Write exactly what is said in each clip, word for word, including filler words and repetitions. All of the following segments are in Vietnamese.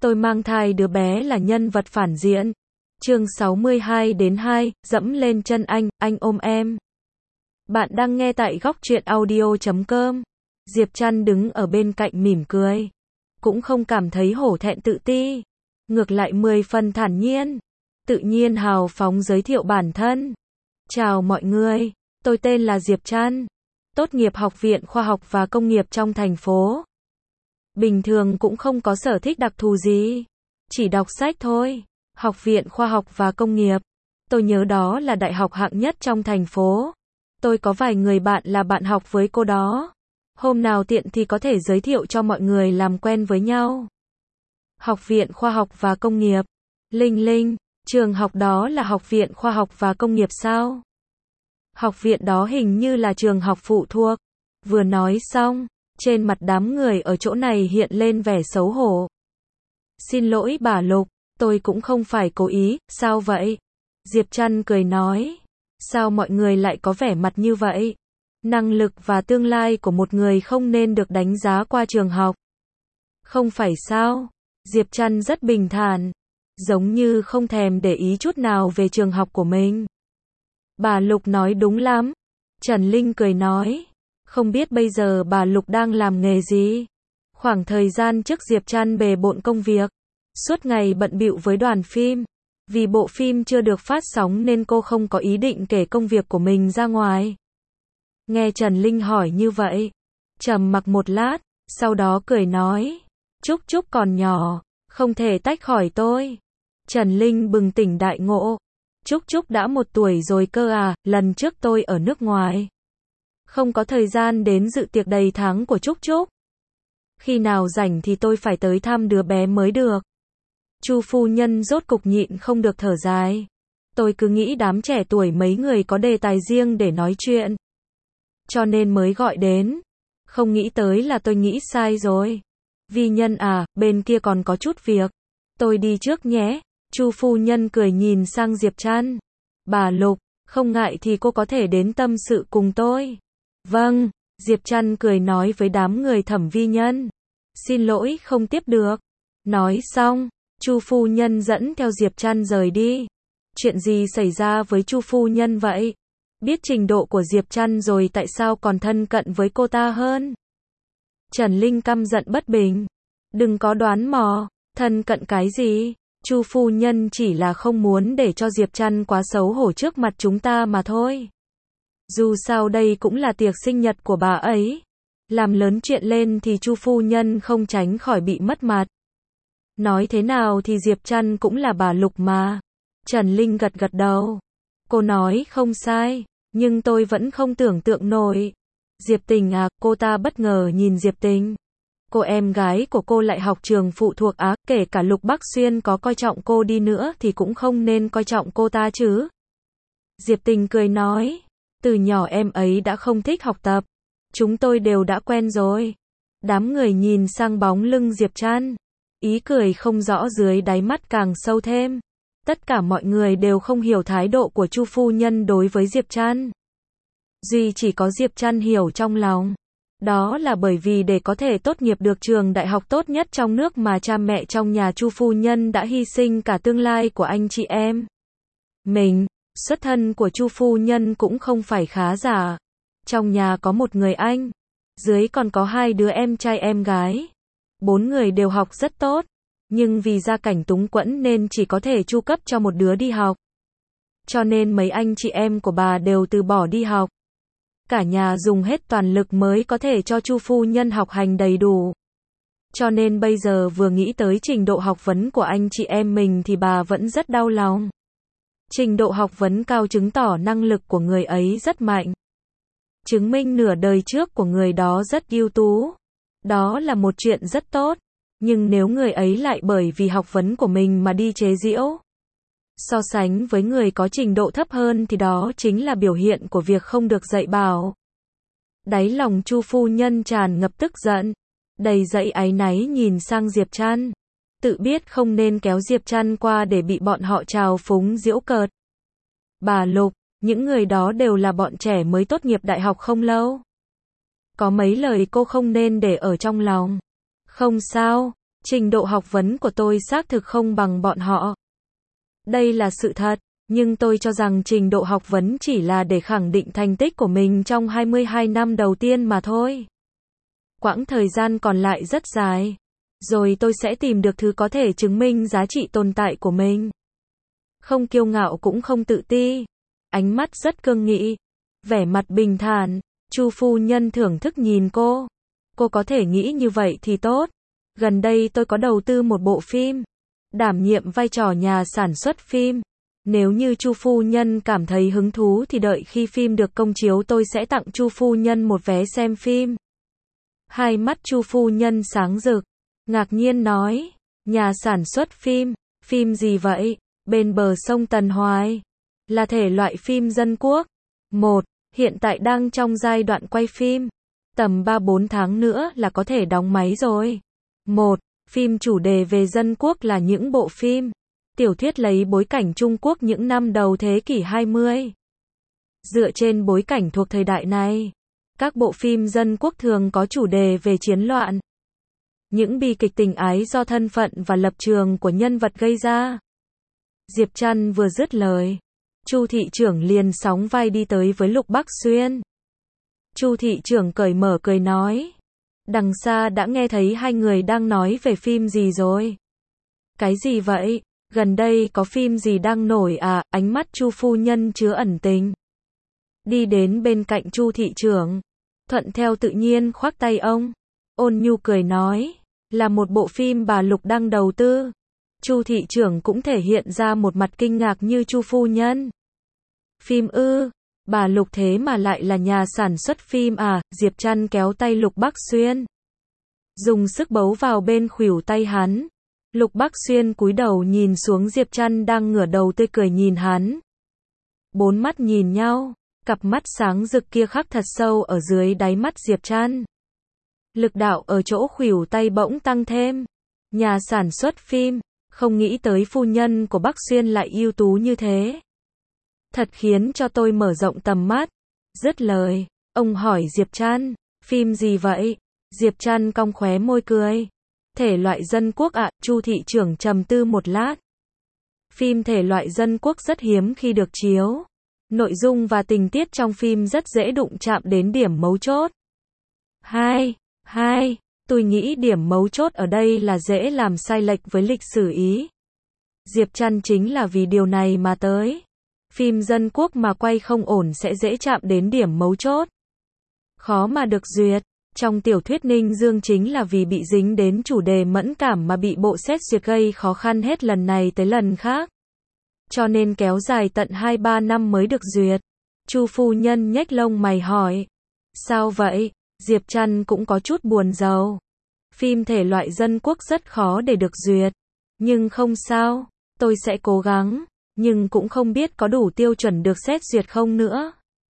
Tôi mang thai đứa bé là nhân vật phản diện. Chương sáu mươi hai đến hai, dẫm lên chân anh, anh ôm em. Bạn đang nghe tại góc truyện audio chấm com. Diệp Trăn đứng ở bên cạnh mỉm cười. Cũng không cảm thấy hổ thẹn tự ti. Ngược lại mười phần thản nhiên. Tự nhiên hào phóng giới thiệu bản thân. Chào mọi người, tôi tên là Diệp Trăn. Tốt nghiệp Học viện Khoa học và Công nghiệp trong thành phố. Bình thường cũng không có sở thích đặc thù gì. Chỉ đọc sách thôi. Học viện Khoa học và Công nghiệp. Tôi nhớ đó là đại học hạng nhất trong thành phố. Tôi có vài người bạn là bạn học với cô đó. Hôm nào tiện thì có thể giới thiệu cho mọi người làm quen với nhau. Học viện Khoa học và Công nghiệp. Linh Linh, trường học đó là Học viện Khoa học và Công nghiệp sao? Học viện đó hình như là trường học phụ thuộc. Vừa nói xong, trên mặt đám người ở chỗ này hiện lên vẻ xấu hổ. Xin lỗi bà Lục, tôi cũng không phải cố ý, sao vậy? Diệp Trăn cười nói. Sao mọi người lại có vẻ mặt như vậy? Năng lực và tương lai của một người không nên được đánh giá qua trường học. Không phải sao? Diệp Trăn rất bình thản, giống như không thèm để ý chút nào về trường học của mình. Bà Lục nói đúng lắm. Trần Linh cười nói. Không biết bây giờ bà Lục đang làm nghề gì? Khoảng thời gian trước Diệp Trăn bề bộn công việc. Suốt ngày bận bịu với đoàn phim. Vì bộ phim chưa được phát sóng nên cô không có ý định kể công việc của mình ra ngoài. Nghe Trần Linh hỏi như vậy, trầm mặc một lát, sau đó cười nói. Trúc Trúc còn nhỏ, không thể tách khỏi tôi. Trần Linh bừng tỉnh đại ngộ. Trúc Trúc đã một tuổi rồi cơ à, lần trước tôi ở nước ngoài. Không có thời gian đến dự tiệc đầy tháng của Trúc Trúc. Khi nào rảnh thì tôi phải tới thăm đứa bé mới được. Chu phu nhân rốt cục nhịn không được thở dài. Tôi cứ nghĩ đám trẻ tuổi mấy người có đề tài riêng để nói chuyện. Cho nên mới gọi đến. Không nghĩ tới là tôi nghĩ sai rồi. Vi nhân à, bên kia còn có chút việc. Tôi đi trước nhé. Chu phu nhân cười nhìn sang Diệp Trăn. Bà Lục, không ngại thì cô có thể đến tâm sự cùng tôi. Vâng, Diệp Trăn cười nói với đám người Thẩm vi nhân. Xin lỗi không tiếp được. Nói xong, Chu phu nhân dẫn theo Diệp Trăn rời đi. Chuyện gì xảy ra với Chu phu nhân vậy? Biết trình độ của Diệp Trăn rồi tại sao còn thân cận với cô ta hơn? Trần Linh căm giận bất bình. Đừng có đoán mò, thân cận cái gì? Chu phu nhân chỉ là không muốn để cho Diệp Trăn quá xấu hổ trước mặt chúng ta mà thôi. Dù sao đây cũng là tiệc sinh nhật của bà ấy. Làm lớn chuyện lên thì Chu phu nhân không tránh khỏi bị mất mặt. Nói thế nào thì Diệp Trăn cũng là bà Lục mà. Trần Linh gật gật đầu. Cô nói không sai, nhưng tôi vẫn không tưởng tượng nổi. Diệp Tình à, cô ta bất ngờ nhìn Diệp Tình. Cô em gái của cô lại học trường phụ thuộc Á, kể cả Lục Bắc Xuyên có coi trọng cô đi nữa thì cũng không nên coi trọng cô ta chứ. Diệp Tình cười nói, từ nhỏ em ấy đã không thích học tập. Chúng tôi đều đã quen rồi. Đám người nhìn sang bóng lưng Diệp Trăn. Ý cười không rõ dưới đáy mắt càng sâu thêm. Tất cả mọi người đều không hiểu thái độ của Chu phu nhân đối với Diệp Trăn. Duy chỉ có Diệp Trăn hiểu trong lòng. Đó là bởi vì để có thể tốt nghiệp được trường đại học tốt nhất trong nước mà cha mẹ trong nhà Chu phu nhân đã hy sinh cả tương lai của anh chị em. Mình, xuất thân của Chu phu nhân cũng không phải khá giả. Trong nhà có một người anh, dưới còn có hai đứa em trai em gái. Bốn người đều học rất tốt, nhưng vì gia cảnh túng quẫn nên chỉ có thể chu cấp cho một đứa đi học. Cho nên mấy anh chị em của bà đều từ bỏ đi học. Cả nhà dùng hết toàn lực mới có thể cho Chu phu nhân học hành đầy đủ. Cho nên bây giờ vừa nghĩ tới trình độ học vấn của anh chị em mình thì bà vẫn rất đau lòng. Trình độ học vấn cao chứng tỏ năng lực của người ấy rất mạnh. Chứng minh nửa đời trước của người đó rất ưu tú. Đó là một chuyện rất tốt. Nhưng nếu người ấy lại bởi vì học vấn của mình mà đi chế giễu, so sánh với người có trình độ thấp hơn thì đó chính là biểu hiện của việc không được dạy bảo. Đáy lòng Chu phu nhân tràn ngập tức giận, đầy dẫy áy náy nhìn sang Diệp Trăn. Tự biết không nên kéo Diệp Trăn qua để bị bọn họ trào phúng giễu cợt. Bà Lục, những người đó đều là bọn trẻ mới tốt nghiệp đại học không lâu. Có mấy lời cô không nên để ở trong lòng. Không sao, Trình độ học vấn của tôi xác thực không bằng bọn họ. Đây là sự thật, nhưng tôi cho rằng trình độ học vấn chỉ là để khẳng định thành tích của mình trong hai mươi hai năm đầu tiên mà thôi. Quãng thời gian còn lại rất dài, rồi tôi sẽ tìm được thứ có thể chứng minh giá trị tồn tại của mình. Không kiêu ngạo cũng không tự ti, ánh mắt rất cương nghị, vẻ mặt bình thản. Chu phu nhân thưởng thức nhìn cô. Cô có thể nghĩ như vậy thì tốt. Gần đây tôi có đầu tư một bộ phim, đảm nhiệm vai trò nhà sản xuất phim. Nếu như Chu phu nhân cảm thấy hứng thú thì đợi khi phim được công chiếu tôi sẽ tặng Chu phu nhân một vé xem phim. Hai mắt Chu phu nhân sáng rực, ngạc nhiên nói, nhà sản xuất phim, phim gì vậy? Bên bờ sông Tần Hoài, là thể loại phim dân quốc. Một, hiện tại đang trong giai đoạn quay phim, tầm ba bốn tháng nữa là có thể đóng máy rồi. Một, phim chủ đề về dân quốc là những bộ phim, tiểu thuyết lấy bối cảnh Trung Quốc những năm đầu thế kỷ hai mươi. Dựa trên bối cảnh thuộc thời đại này, các bộ phim dân quốc thường có chủ đề về chiến loạn, những bi kịch tình ái do thân phận và lập trường của nhân vật gây ra. Diệp Trăn vừa dứt lời, Chu thị trưởng liền sóng vai đi tới với Lục Bắc Xuyên. Chu thị trưởng cởi mở cười nói, đằng xa đã nghe thấy hai người đang nói về phim gì rồi. Cái gì vậy? Gần đây có phim gì đang nổi à? Ánh mắt Chu phu nhân chứa ẩn tình. Đi đến bên cạnh Chu thị trưởng, thuận theo tự nhiên khoác tay ông, ôn nhu cười nói, là một bộ phim bà Lục đang đầu tư. Chu thị trưởng cũng thể hiện ra một mặt kinh ngạc như Chu phu nhân. Phim ư? Bà Lục thế mà lại là nhà sản xuất phim à? Diệp Trăn kéo tay Lục Bắc Xuyên, dùng sức bấu vào bên khuỷu tay hắn. Lục Bắc Xuyên cúi đầu nhìn xuống Diệp Trăn đang ngửa đầu tươi cười nhìn hắn. Bốn mắt nhìn nhau, cặp mắt sáng rực kia khắc thật sâu ở dưới đáy mắt Diệp Trăn. Lực đạo ở chỗ khuỷu tay bỗng tăng thêm. Nhà sản xuất phim, không nghĩ tới phu nhân của Bắc Xuyên lại ưu tú như thế. Thật khiến cho tôi mở rộng tầm mắt. Dứt lời, ông hỏi Diệp Trăn, phim gì vậy? Diệp Trăn cong khóe môi cười. Thể loại dân quốc ạ. Chu thị trưởng trầm tư một lát. Phim thể loại dân quốc rất hiếm khi được chiếu. Nội dung và tình tiết trong phim rất dễ đụng chạm đến điểm mấu chốt. Hai, hai, tôi nghĩ điểm mấu chốt ở đây là dễ làm sai lệch với lịch sử ý. Diệp Trăn chính là vì điều này mà tới. Phim dân quốc mà quay không ổn sẽ dễ chạm đến điểm mấu chốt, khó mà được duyệt. Trong tiểu thuyết Ninh Dương chính là vì bị dính đến chủ đề mẫn cảm mà bị bộ xét duyệt gây khó khăn hết lần này tới lần khác. Cho nên kéo dài tận hai ba năm mới được duyệt. Chu phu nhân nhếch lông mày hỏi, sao vậy? Diệp Trăn cũng có chút buồn rầu. Phim thể loại dân quốc rất khó để được duyệt. Nhưng không sao, tôi sẽ cố gắng. Nhưng cũng không biết có đủ tiêu chuẩn được xét duyệt không nữa.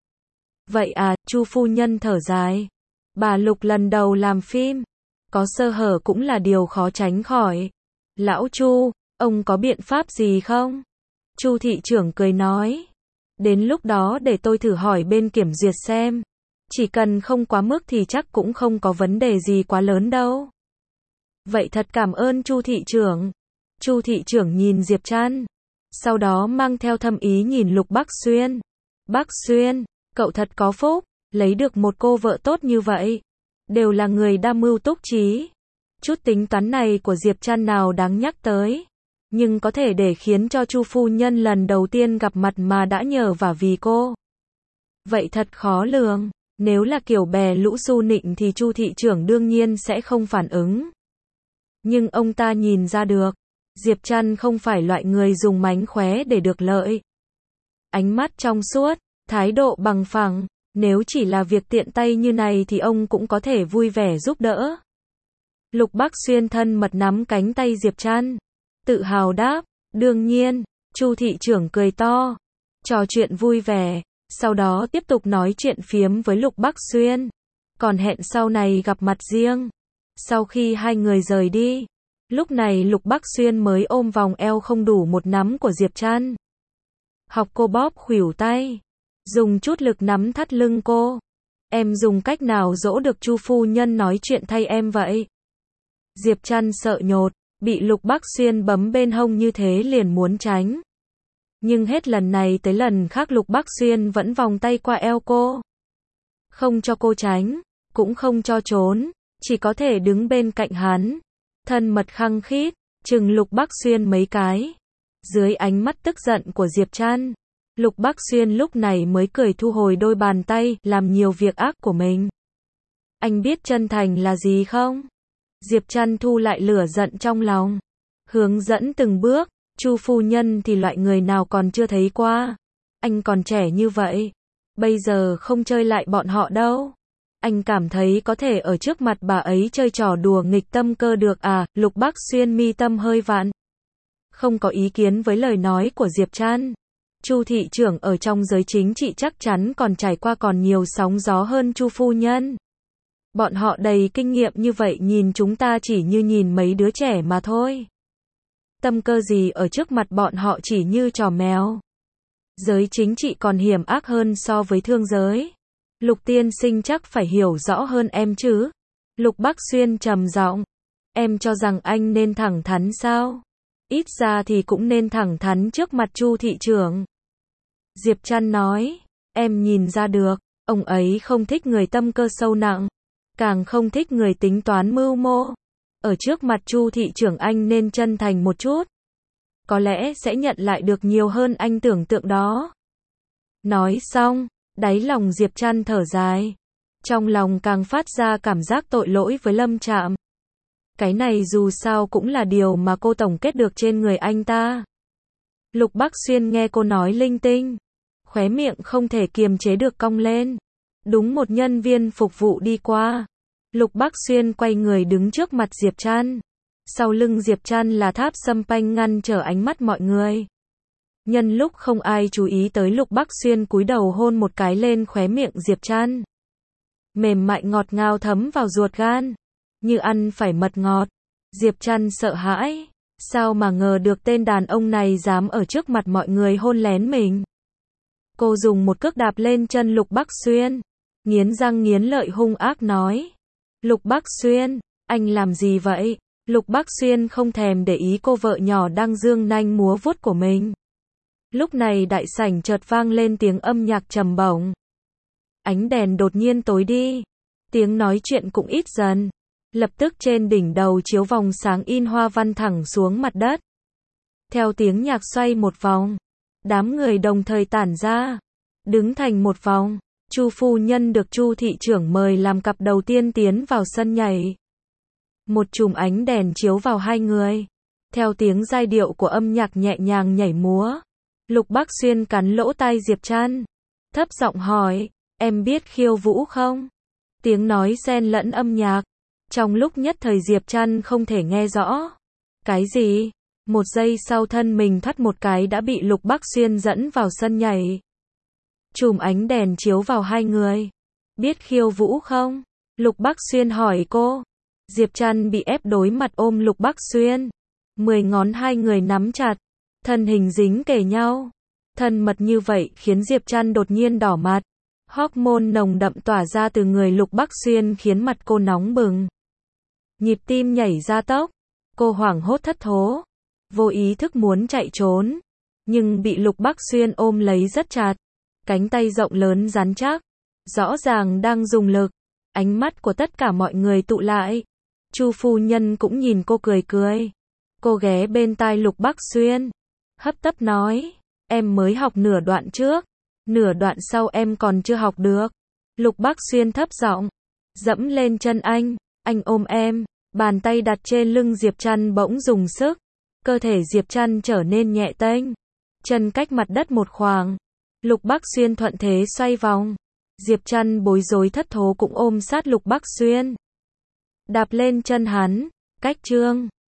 Vậy à, Chu phu nhân thở dài. Bà Lục lần đầu làm phim, có sơ hở cũng là điều khó tránh khỏi. Lão Chu, ông có biện pháp gì không? Chu thị trưởng cười nói, đến lúc đó để tôi thử hỏi bên kiểm duyệt xem. Chỉ cần không quá mức thì chắc cũng không có vấn đề gì quá lớn đâu. Vậy thật cảm ơn Chu thị trưởng. Chu thị trưởng nhìn Diệp Trăn, sau đó mang theo thâm ý nhìn Lục Bắc Xuyên. Bắc Xuyên, cậu thật có phúc, lấy được một cô vợ tốt như vậy. Đều là người đa mưu túc trí. Chút tính toán này của Diệp Trăn nào đáng nhắc tới. Nhưng có thể để khiến cho Chu phu nhân lần đầu tiên gặp mặt mà đã nhờ vả vì cô. Vậy thật khó lường. Nếu là kiểu bè lũ su nịnh thì Chu thị trưởng đương nhiên sẽ không phản ứng. Nhưng ông ta nhìn ra được, Diệp Trăn không phải loại người dùng mánh khóe để được lợi. Ánh mắt trong suốt, thái độ bằng phẳng, nếu chỉ là việc tiện tay như này thì ông cũng có thể vui vẻ giúp đỡ. Lục Bắc Xuyên thân mật nắm cánh tay Diệp Trăn, tự hào đáp, đương nhiên. Chu thị trưởng cười to, trò chuyện vui vẻ, sau đó tiếp tục nói chuyện phiếm với Lục Bắc Xuyên, còn hẹn sau này gặp mặt riêng. Sau khi hai người rời đi, lúc này Lục Bắc Xuyên mới ôm vòng eo không đủ một nắm của Diệp Trăn. Học cô bóp khuỷu tay, dùng chút lực nắm thắt lưng cô. Em dùng cách nào dỗ được Chu phu nhân nói chuyện thay em vậy? Diệp Trăn sợ nhột, bị Lục Bắc Xuyên bấm bên hông như thế liền muốn tránh. Nhưng hết lần này tới lần khác Lục Bắc Xuyên vẫn vòng tay qua eo cô. Không cho cô tránh, cũng không cho trốn, chỉ có thể đứng bên cạnh hắn. Thân mật khăng khít, chừng Lục Bắc Xuyên mấy cái. Dưới ánh mắt tức giận của Diệp Trăn, Lục Bắc Xuyên lúc này mới cười thu hồi đôi bàn tay, làm nhiều việc ác của mình. Anh biết chân thành là gì không? Diệp Trăn thu lại lửa giận trong lòng. Hướng dẫn từng bước, Chu phu nhân thì loại người nào còn chưa thấy qua. Anh còn trẻ như vậy. Bây giờ không chơi lại bọn họ đâu. Anh cảm thấy có thể ở trước mặt bà ấy chơi trò đùa nghịch tâm cơ được à? Lục Bắc Xuyên mi tâm hơi vặn. Không có ý kiến với lời nói của Diệp Trăn. Chu thị trưởng ở trong giới chính trị chắc chắn còn trải qua còn nhiều sóng gió hơn Chu phu nhân. Bọn họ đầy kinh nghiệm như vậy nhìn chúng ta chỉ như nhìn mấy đứa trẻ mà thôi. Tâm cơ gì ở trước mặt bọn họ chỉ như trò mèo. Giới chính trị còn hiểm ác hơn so với thương giới. Lục tiên sinh chắc phải hiểu rõ hơn em chứ. Lục Bắc Xuyên trầm giọng. Em cho rằng anh nên thẳng thắn sao? Ít ra thì cũng nên thẳng thắn trước mặt Chu thị trưởng. Diệp Trăn nói. Em nhìn ra được, ông ấy không thích người tâm cơ sâu nặng. Càng không thích người tính toán mưu mô. Ở trước mặt Chu thị trưởng anh nên chân thành một chút. Có lẽ sẽ nhận lại được nhiều hơn anh tưởng tượng đó. Nói xong, đáy lòng Diệp Trăn thở dài. Trong lòng càng phát ra cảm giác tội lỗi với Lâm Trạm. Cái này dù sao cũng là điều mà cô tổng kết được trên người anh ta. Lục Bắc Xuyên nghe cô nói linh tinh. Khóe miệng không thể kiềm chế được cong lên. Đúng một nhân viên phục vụ đi qua. Lục Bắc Xuyên quay người đứng trước mặt Diệp Trăn. Sau lưng Diệp Trăn là tháp sâm panh ngăn trở ánh mắt mọi người. Nhân lúc không ai chú ý tới Lục Bắc Xuyên cúi đầu hôn một cái lên khóe miệng Diệp Trăn. Mềm mại ngọt ngào thấm vào ruột gan. Như ăn phải mật ngọt. Diệp Trăn sợ hãi. Sao mà ngờ được tên đàn ông này dám ở trước mặt mọi người hôn lén mình. Cô dùng một cước đạp lên chân Lục Bắc Xuyên. Nghiến răng nghiến lợi hung ác nói. Lục Bắc Xuyên, anh làm gì vậy? Lục Bắc Xuyên không thèm để ý cô vợ nhỏ đang dương nanh múa vuốt của mình. Lúc này đại sảnh chợt vang lên tiếng âm nhạc trầm bổng. Ánh đèn đột nhiên tối đi. Tiếng nói chuyện cũng ít dần. Lập tức trên đỉnh đầu chiếu vòng sáng in hoa văn thẳng xuống mặt đất. Theo tiếng nhạc xoay một vòng. Đám người đồng thời tản ra. Đứng thành một vòng. Chu phu nhân được Chu thị trưởng mời làm cặp đầu tiên tiến vào sân nhảy. Một chùm ánh đèn chiếu vào hai người. Theo tiếng giai điệu của âm nhạc nhẹ nhàng nhảy múa. Lục Bắc Xuyên cắn lỗ tai Diệp Trăn. Thấp giọng hỏi, em biết khiêu vũ không? Tiếng nói xen lẫn âm nhạc. Trong lúc nhất thời Diệp Trăn không thể nghe rõ. Cái gì? Một giây sau thân mình thoát một cái đã bị Lục Bắc Xuyên dẫn vào sân nhảy. Chùm ánh đèn chiếu vào hai người. Biết khiêu vũ không? Lục Bắc Xuyên hỏi cô. Diệp Trăn bị ép đối mặt ôm Lục Bắc Xuyên. Mười ngón hai người nắm chặt. Thân hình dính kề nhau. Thân mật như vậy khiến Diệp Trăn đột nhiên đỏ mặt. Hormone nồng đậm tỏa ra từ người Lục Bắc Xuyên khiến mặt cô nóng bừng. Nhịp tim nhảy ra tốc. Cô hoảng hốt thất thố. Vô ý thức muốn chạy trốn. Nhưng bị Lục Bắc Xuyên ôm lấy rất chặt. Cánh tay rộng lớn rắn chắc. Rõ ràng đang dùng lực. Ánh mắt của tất cả mọi người tụ lại. Chu phu nhân cũng nhìn cô cười cười. Cô ghé bên tai Lục Bắc Xuyên. Hấp tấp nói. Em mới học nửa đoạn trước. Nửa đoạn sau em còn chưa học được. Lục Bắc Xuyên thấp giọng. Dẫm lên chân anh. Anh ôm em. Bàn tay đặt trên lưng Diệp Trăn bỗng dùng sức. Cơ thể Diệp Trăn trở nên nhẹ tênh. Chân cách mặt đất một khoảng. Lục Bắc Xuyên thuận thế xoay vòng. Diệp Trăn bối rối thất thố cũng ôm sát Lục Bắc Xuyên. Đạp lên chân hắn. Cách chương